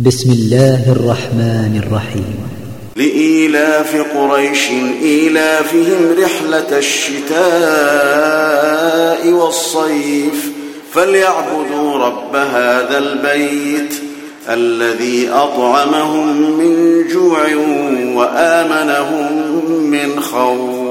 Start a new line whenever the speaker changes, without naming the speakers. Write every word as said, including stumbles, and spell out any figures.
بسم الله الرحمن الرحيم.
لإيلاف قريش إيلافهم رحلة الشتاء والصيف فليعبدوا رب هذا البيت الذي أطعمهم من جوع وآمنهم من خوف.